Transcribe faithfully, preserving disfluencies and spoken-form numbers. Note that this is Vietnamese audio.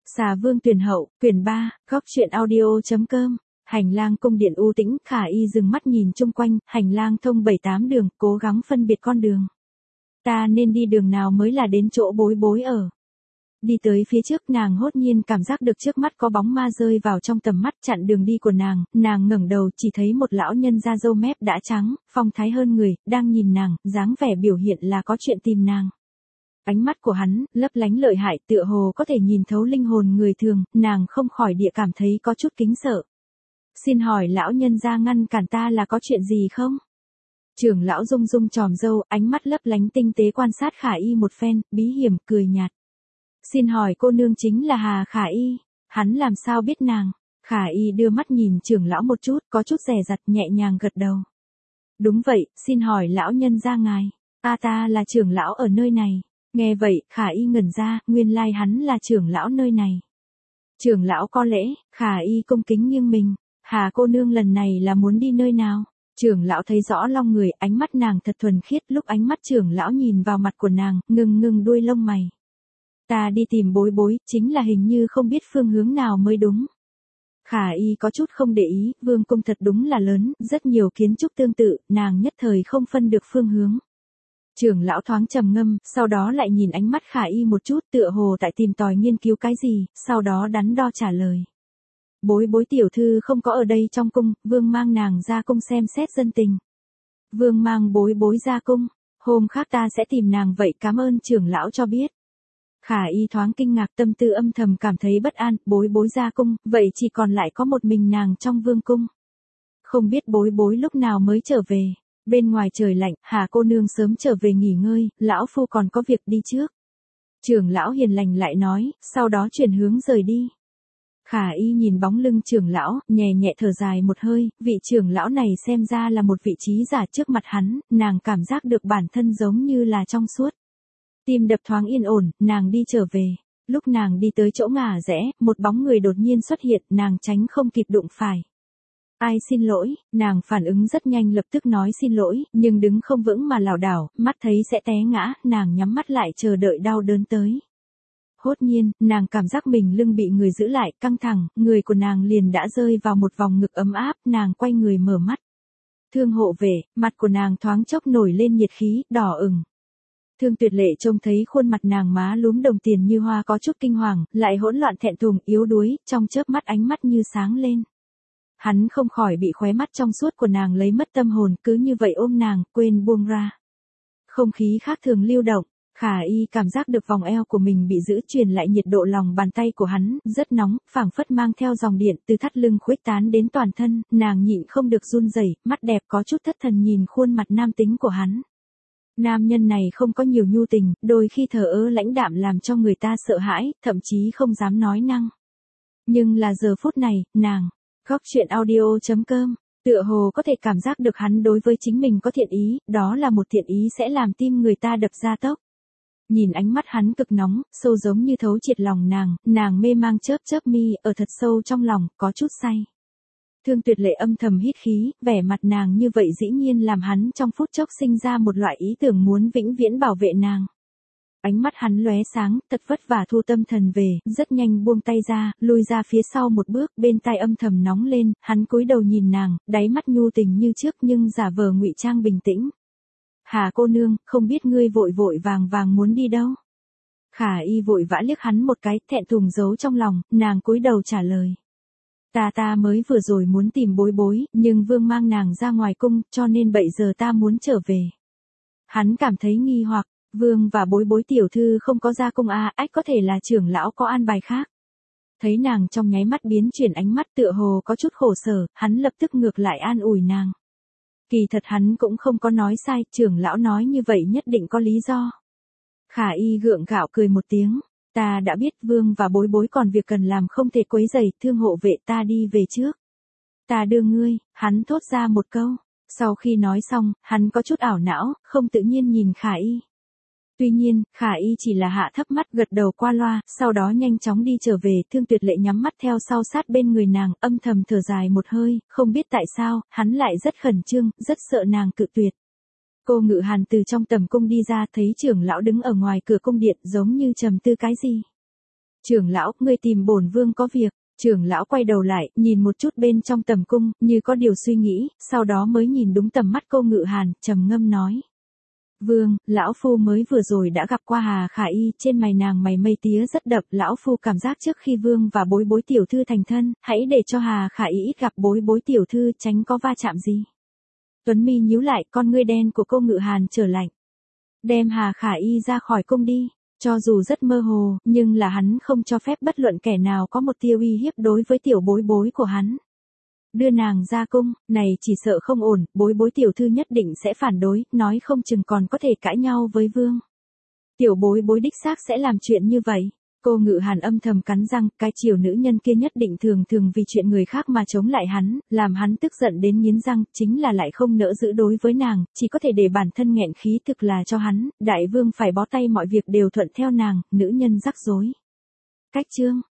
Xà Vương Tuyển Hậu, quyển ba, góc truyện audio.com. Hành lang cung điện u tĩnh, Khả Y dừng mắt nhìn chung quanh, hành lang thông bảy tám đường, cố gắng phân biệt con đường. Ta nên đi đường nào mới là đến chỗ bối bối ở? Đi tới phía trước, nàng hốt nhiên cảm giác được trước mắt có bóng ma rơi vào trong tầm mắt, chặn đường đi của nàng. Nàng ngẩng đầu chỉ thấy một lão nhân da râu mép đã trắng, phong thái hơn người, đang nhìn nàng, dáng vẻ biểu hiện là có chuyện tìm nàng. Ánh mắt của hắn, lấp lánh lợi hại, tựa hồ có thể nhìn thấu linh hồn người thường, nàng không khỏi địa cảm thấy có chút kính sợ. Xin hỏi lão nhân gia ngăn cản ta là có chuyện gì không? Trưởng lão rung rung tròm râu, ánh mắt lấp lánh tinh tế quan sát Khả Y một phen, bí hiểm, cười nhạt. Xin hỏi cô nương chính là Hà Khả Y, hắn làm sao biết nàng? Khả Y đưa mắt nhìn trưởng lão một chút, có chút dè dặt, nhẹ nhàng gật đầu. Đúng vậy, xin hỏi lão nhân gia ngài, a ta là trưởng lão ở nơi này. Nghe vậy, Khả Y ngẩn ra, nguyên lai hắn là trưởng lão nơi này. Trưởng lão có lễ, Khả Y cung kính nghiêng mình. Hà cô nương lần này là muốn đi nơi nào? Trưởng lão thấy rõ long người, ánh mắt nàng thật thuần khiết, lúc ánh mắt trưởng lão nhìn vào mặt của nàng, ngừng ngừng đuôi lông mày. Ta đi tìm bối bối, chính là hình như không biết phương hướng nào mới đúng. Khả Y có chút không để ý, vương cung thật đúng là lớn, rất nhiều kiến trúc tương tự, nàng nhất thời không phân được phương hướng. Trưởng lão thoáng trầm ngâm, sau đó lại nhìn ánh mắt Khả Y một chút, tựa hồ tại tìm tòi nghiên cứu cái gì, sau đó đắn đo trả lời. Bối bối tiểu thư không có ở đây trong cung, vương mang nàng ra cung xem xét dân tình. Vương mang bối bối ra cung, hôm khác ta sẽ tìm nàng vậy, cảm ơn trưởng lão cho biết. Khả Y thoáng kinh ngạc, tâm tư âm thầm cảm thấy bất an, bối bối ra cung, vậy chỉ còn lại có một mình nàng trong vương cung. Không biết bối bối lúc nào mới trở về. Bên ngoài trời lạnh, Hà cô nương sớm trở về nghỉ ngơi, lão phu còn có việc đi trước. Trưởng lão hiền lành lại nói, sau đó chuyển hướng rời đi. Khả Y nhìn bóng lưng trưởng lão, nhẹ nhẹ thở dài một hơi, vị trưởng lão này xem ra là một vị trí giả trước mặt hắn, nàng cảm giác được bản thân giống như là trong suốt. Tim đập thoáng yên ổn, nàng đi trở về. Lúc nàng đi tới chỗ ngả rẽ, một bóng người đột nhiên xuất hiện, nàng tránh không kịp đụng phải. Ai xin lỗi, nàng phản ứng rất nhanh, lập tức nói xin lỗi, nhưng đứng không vững mà lảo đảo, mắt thấy sẽ té ngã, nàng nhắm mắt lại chờ đợi đau đớn tới. Hốt nhiên, nàng cảm giác mình lưng bị người giữ lại, căng thẳng, người của nàng liền đã rơi vào một vòng ngực ấm áp, nàng quay người mở mắt. Thương hộ vệ, mặt của nàng thoáng chốc nổi lên nhiệt khí, đỏ ửng. Thương Tuyệt Lệ trông thấy khuôn mặt nàng má lúm đồng tiền như hoa có chút kinh hoàng, lại hỗn loạn thẹn thùng, yếu đuối, trong chớp mắt ánh mắt như sáng lên. Hắn không khỏi bị khóe mắt trong suốt của nàng lấy mất tâm hồn, cứ như vậy ôm nàng, quên buông ra. Không khí khác thường lưu động, Khả Y cảm giác được vòng eo của mình bị giữ, truyền lại nhiệt độ lòng bàn tay của hắn, rất nóng, phảng phất mang theo dòng điện từ thắt lưng khuếch tán đến toàn thân, nàng nhịn không được run rẩy, mắt đẹp có chút thất thần nhìn khuôn mặt nam tính của hắn. Nam nhân này không có nhiều nhu tình, đôi khi thờ ơ lãnh đạm làm cho người ta sợ hãi, thậm chí không dám nói năng. Nhưng là giờ phút này, nàng, góc truyện audio.com, tựa hồ có thể cảm giác được hắn đối với chính mình có thiện ý, đó là một thiện ý sẽ làm tim người ta đập ra tốc. Nhìn ánh mắt hắn cực nóng, sâu giống như thấu triệt lòng nàng, nàng mê mang chớp chớp mi, ở thật sâu trong lòng, có chút say. Thương Tuyệt Lệ âm thầm hít khí, vẻ mặt nàng như vậy dĩ nhiên làm hắn trong phút chốc sinh ra một loại ý tưởng muốn vĩnh viễn bảo vệ nàng. Ánh mắt hắn lóe sáng, thật vất vả thu tâm thần về, rất nhanh buông tay ra, lùi ra phía sau một bước, bên tai âm thầm nóng lên, hắn cúi đầu nhìn nàng, đáy mắt nhu tình như trước nhưng giả vờ ngụy trang bình tĩnh. Hà cô nương, không biết ngươi vội vội vàng vàng muốn đi đâu? Khả Y vội vã liếc hắn một cái, thẹn thùng giấu trong lòng, nàng cúi đầu trả lời. Ta ta mới vừa rồi muốn tìm bối bối, nhưng vương mang nàng ra ngoài cung, cho nên bây giờ ta muốn trở về. Hắn cảm thấy nghi hoặc, vương và bối bối tiểu thư không có ra cung à, ách có thể là trưởng lão có an bài khác. Thấy nàng trong nháy mắt biến chuyển ánh mắt tựa hồ có chút khổ sở, hắn lập tức ngược lại an ủi nàng. Kỳ thật hắn cũng không có nói sai, trưởng lão nói như vậy nhất định có lý do. Khả Y gượng gạo cười một tiếng. Ta đã biết vương và bối bối còn việc cần làm, không thể quấy rầy, thương hộ vệ, ta đi về trước. Ta đưa ngươi, hắn thốt ra một câu. Sau khi nói xong, hắn có chút ảo não, không tự nhiên nhìn Khả Y. Tuy nhiên, Khả Y chỉ là hạ thấp mắt gật đầu qua loa, sau đó nhanh chóng đi trở về. Thương Tuyệt Lệ nhắm mắt theo sau sát bên người nàng, âm thầm thở dài một hơi, không biết tại sao, hắn lại rất khẩn trương, rất sợ nàng cự tuyệt. Cô Ngự Hàn từ trong tầm cung đi ra, thấy trưởng lão đứng ở ngoài cửa cung điện, giống như trầm tư cái gì. Trưởng lão, ngươi tìm bổn vương có việc. Trưởng lão quay đầu lại, nhìn một chút bên trong tầm cung, như có điều suy nghĩ, sau đó mới nhìn đúng tầm mắt cô Ngự Hàn, trầm ngâm nói. Vương, lão phu mới vừa rồi đã gặp qua Hà Khả Y, trên mày nàng mày mây tía rất đậm, lão phu cảm giác trước khi vương và bối bối tiểu thư thành thân, hãy để cho Hà Khả Y ít gặp bối bối tiểu thư, tránh có va chạm gì. Tuấn mi nhíu lại, con ngươi đen của cô Ngự Hàn trở lạnh. Đem Hà Khả Y ra khỏi cung đi. Cho dù rất mơ hồ, nhưng là hắn không cho phép bất luận kẻ nào có một tia uy hiếp đối với tiểu bối bối của hắn. Đưa nàng ra cung, này chỉ sợ không ổn, bối bối tiểu thư nhất định sẽ phản đối, nói không chừng còn có thể cãi nhau với vương. Tiểu bối bối đích xác sẽ làm chuyện như vậy. Cô Ngự Hàn âm thầm cắn răng, cái chiều nữ nhân kia nhất định thường thường vì chuyện người khác mà chống lại hắn, làm hắn tức giận đến nghiến răng, chính là lại không nỡ giữ đối với nàng, chỉ có thể để bản thân nghẹn khí thực là cho hắn, đại vương phải bó tay mọi việc đều thuận theo nàng, nữ nhân rắc rối. Cách chương